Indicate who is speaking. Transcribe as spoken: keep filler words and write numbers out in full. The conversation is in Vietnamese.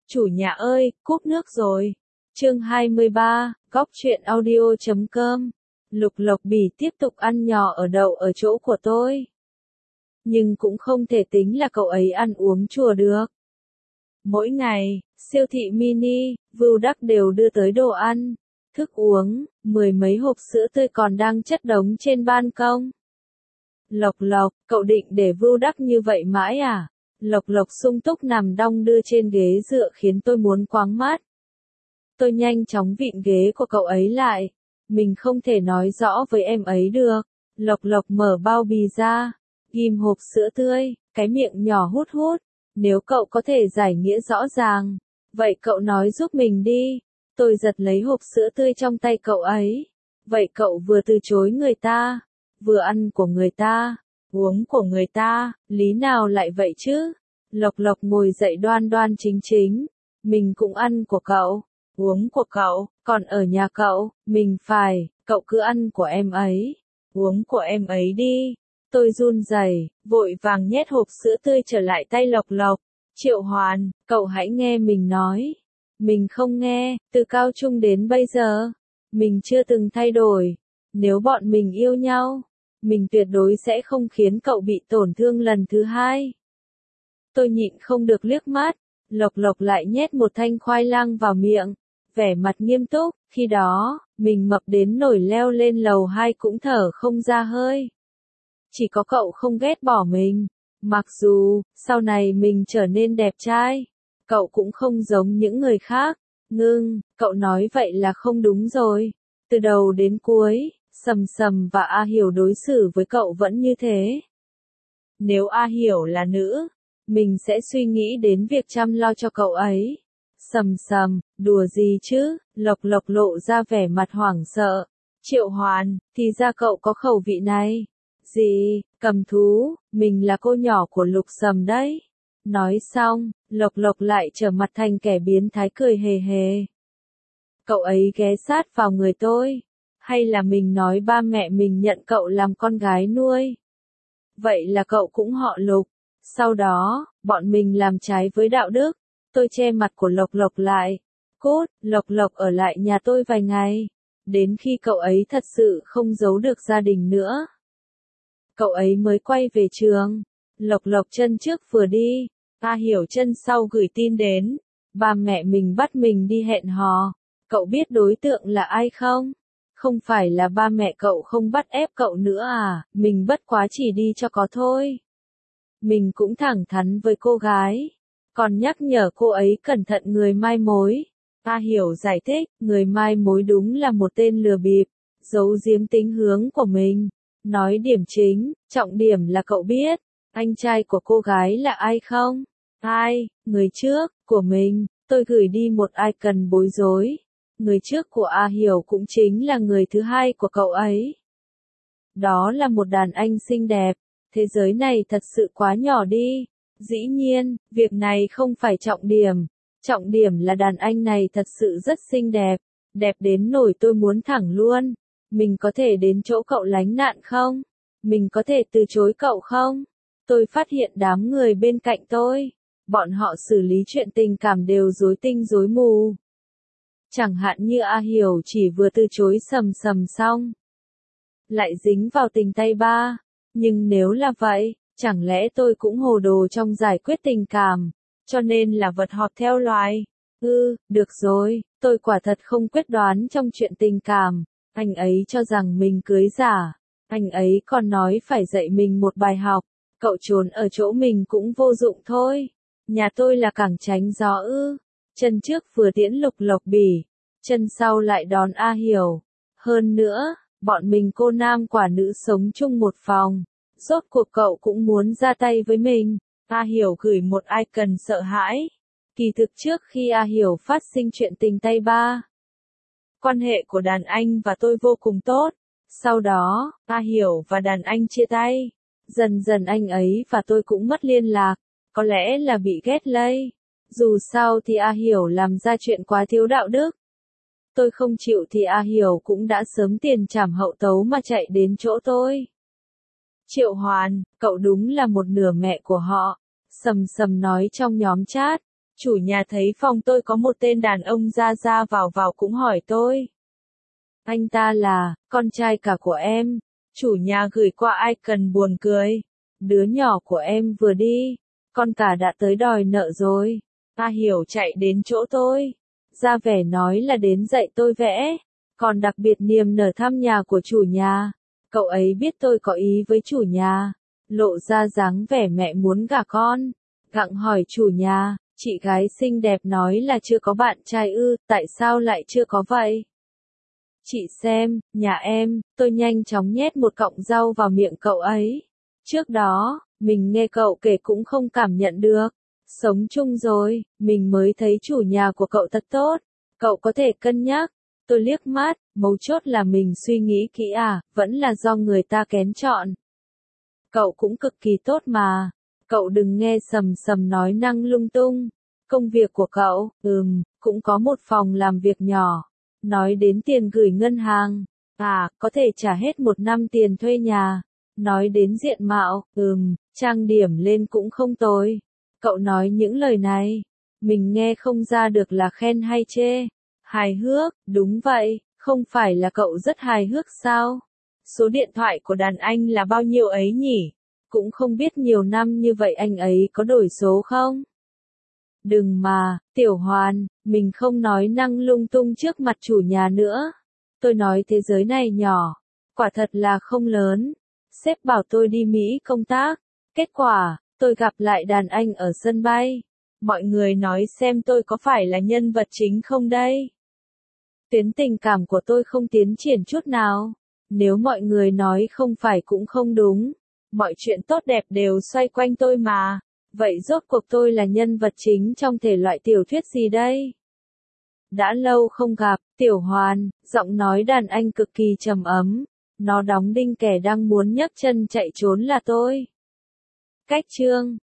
Speaker 1: Chủ nhà ơi, cúp nước rồi. Chương hai mươi ba, Góc truyện audio chấm com. Lục Lộc Bỉ tiếp tục ăn nhò ở đậu ở chỗ của tôi. Nhưng cũng không thể tính là cậu ấy ăn uống chùa được. Mỗi ngày, siêu thị mini, Vưu Đắc đều đưa tới đồ ăn, thức uống, mười mấy hộp sữa tươi còn đang chất đống trên ban công. Lộc Lộc, cậu định để Vưu Đắc như vậy mãi à? Lộc Lộc sung túc nằm đong đưa trên ghế dựa khiến tôi muốn quáng mắt. Tôi nhanh chóng vịn ghế của cậu ấy lại. Mình không thể nói rõ với em ấy được. Lộc Lộc mở bao bì ra, ghim hộp sữa tươi, cái miệng nhỏ hút hút. Nếu cậu có thể giải nghĩa rõ ràng, vậy cậu nói giúp mình đi. Tôi giật lấy hộp sữa tươi trong tay cậu ấy. Vậy cậu vừa từ chối người ta, vừa ăn của người ta, uống của người ta, lý nào lại vậy chứ? Lộc Lộc ngồi dậy đoan đoan chính chính. Mình cũng ăn của cậu, uống của cậu, còn ở nhà cậu, mình phải, cậu cứ ăn của em ấy, uống của em ấy đi. Tôi run rẩy, vội vàng nhét hộp sữa tươi trở lại tay Lộc Lộc. Triệu Hoàn, cậu hãy nghe mình nói. Mình không nghe, từ cao trung đến bây giờ, mình chưa từng thay đổi. Nếu bọn mình yêu nhau, mình tuyệt đối sẽ không khiến cậu bị tổn thương lần thứ hai. Tôi nhịn không được liếc mắt, Lộc Lộc lại nhét một thanh khoai lang vào miệng, vẻ mặt nghiêm túc, khi đó, mình mập đến nổi leo lên lầu hai cũng thở không ra hơi. Chỉ có cậu không ghét bỏ mình, mặc dù, sau này mình trở nên đẹp trai, cậu cũng không giống những người khác. Ngưng, cậu nói vậy là không đúng rồi. Từ đầu đến cuối, Sầm Sầm và A Hiểu đối xử với cậu vẫn như thế. Nếu A Hiểu là nữ, mình sẽ suy nghĩ đến việc chăm lo cho cậu ấy. Sầm Sầm, đùa gì chứ? Lộc Lộc lộ ra vẻ mặt hoảng sợ. Triệu Hoàn, thì ra cậu có khẩu vị này. Gì, cầm thú, mình là cô nhỏ của Lục Sầm đấy. Nói xong, Lộc Lộc lại trở mặt thành kẻ biến thái cười hề hề. Cậu ấy ghé sát vào người tôi. Hay là mình nói ba mẹ mình nhận cậu làm con gái nuôi? Vậy là cậu cũng họ Lục. Sau đó, bọn mình làm trái với đạo đức. Tôi che mặt của Lộc Lộc lại. Cút, Lộc Lộc ở lại nhà tôi vài ngày. Đến khi cậu ấy thật sự không giấu được gia đình nữa, cậu ấy mới quay về trường. Lộc Lộc chân trước vừa đi, A Hiểu chân sau gửi tin đến. Ba mẹ mình bắt mình đi hẹn hò. Cậu biết đối tượng là ai không? Không phải là ba mẹ cậu không bắt ép cậu nữa à, mình bất quá chỉ đi cho có thôi. Mình cũng thẳng thắn với cô gái, còn nhắc nhở cô ấy cẩn thận người mai mối. A Hiểu giải thích, người mai mối đúng là một tên lừa bịp, giấu giếm tính hướng của mình. Nói điểm chính, trọng điểm là cậu biết, anh trai của cô gái là ai không? Ai, người trước, của mình, tôi gửi đi một icon bối rối. Người trước của A Hiểu cũng chính là người thứ hai của cậu ấy. Đó là một đàn anh xinh đẹp. Thế giới này thật sự quá nhỏ đi. Dĩ nhiên, việc này không phải trọng điểm. Trọng điểm là đàn anh này thật sự rất xinh đẹp. Đẹp đến nỗi tôi muốn thẳng luôn. Mình có thể đến chỗ cậu lánh nạn không? Mình có thể từ chối cậu không? Tôi phát hiện đám người bên cạnh tôi, bọn họ xử lý chuyện tình cảm đều rối tinh rối mù. Chẳng hạn như A Hiểu chỉ vừa từ chối Sầm Sầm xong, lại dính vào tình tay ba. Nhưng nếu là vậy, chẳng lẽ tôi cũng hồ đồ trong giải quyết tình cảm, cho nên là vật họp theo loài? Ừ, được rồi, tôi quả thật không quyết đoán trong chuyện tình cảm. Anh ấy cho rằng mình cưới giả. Anh ấy còn nói phải dạy mình một bài học. Cậu trốn ở chỗ mình cũng vô dụng thôi. Nhà tôi là cảng tránh gió ư. Chân trước vừa tiễn Lục Lộc Bỉ, chân sau lại đón A Hiểu. Hơn nữa, bọn mình cô nam quả nữ sống chung một phòng. Rốt cuộc cậu cũng muốn ra tay với mình. A Hiểu gửi một icon sợ hãi. Kỳ thực trước khi A Hiểu phát sinh chuyện tình tay ba, quan hệ của đàn anh và tôi vô cùng tốt. Sau đó, A Hiểu và đàn anh chia tay. Dần dần anh ấy và tôi cũng mất liên lạc. Có lẽ là bị ghét lây. Dù sao thì A Hiểu làm ra chuyện quá thiếu đạo đức. Tôi không chịu thì A Hiểu cũng đã sớm tiền trảm hậu tấu mà chạy đến chỗ tôi. Triệu Hoàn, cậu đúng là một nửa mẹ của họ. Sầm Sầm nói trong nhóm chat. Chủ nhà thấy phòng tôi có một tên đàn ông ra ra vào vào cũng hỏi tôi. Anh ta là, con trai cả của em. Chủ nhà gửi qua icon buồn cười. Đứa nhỏ của em vừa đi. Con cả đã tới đòi nợ rồi. A Hiểu chạy đến chỗ tôi. Ra vẻ nói là đến dạy tôi vẽ. Còn đặc biệt niềm nở thăm nhà của chủ nhà. Cậu ấy biết tôi có ý với chủ nhà. Lộ ra dáng vẻ mẹ muốn gả con. Gặng hỏi chủ nhà, chị gái xinh đẹp nói là chưa có bạn trai ư, tại sao lại chưa có vậy? Chị xem, nhà em, tôi nhanh chóng nhét một cọng rau vào miệng cậu ấy. Trước đó, mình nghe cậu kể cũng không cảm nhận được. Sống chung rồi, mình mới thấy chủ nhà của cậu thật tốt. Cậu có thể cân nhắc. Tôi liếc mắt, mấu chốt là mình suy nghĩ kỹ à, vẫn là do người ta kén chọn. Cậu cũng cực kỳ tốt mà. Cậu đừng nghe sầm sầm nói năng lung tung. Công việc của cậu, ừm, cũng có một phòng làm việc nhỏ. Nói đến tiền gửi ngân hàng, à, có thể trả hết một năm tiền thuê nhà. Nói đến diện mạo, ừm, trang điểm lên cũng không tồi. Cậu nói những lời này, mình nghe không ra được là khen hay chê. Hài hước, đúng vậy, không phải là cậu rất hài hước sao? Số điện thoại của đàn anh là bao nhiêu ấy nhỉ? Cũng không biết nhiều năm như vậy anh ấy có đổi số không? Đừng mà, Tiểu Hoàn, mình không nói năng lung tung trước mặt chủ nhà nữa. Tôi nói thế giới này nhỏ, quả thật là không lớn. Sếp bảo tôi đi Mỹ công tác. Kết quả, tôi gặp lại đàn anh ở sân bay. Mọi người nói xem tôi có phải là nhân vật chính không đây? Tuyến tình cảm của tôi không tiến triển chút nào. Nếu mọi người nói không phải cũng không đúng. Mọi chuyện tốt đẹp đều xoay quanh tôi mà. Vậy rốt cuộc tôi là nhân vật chính trong thể loại tiểu thuyết gì đây? Đã lâu không gặp, Tiểu Hoàn, giọng nói đàn anh cực kỳ trầm ấm. Nó đóng đinh kẻ đang muốn nhấc chân chạy trốn là tôi. Cách chương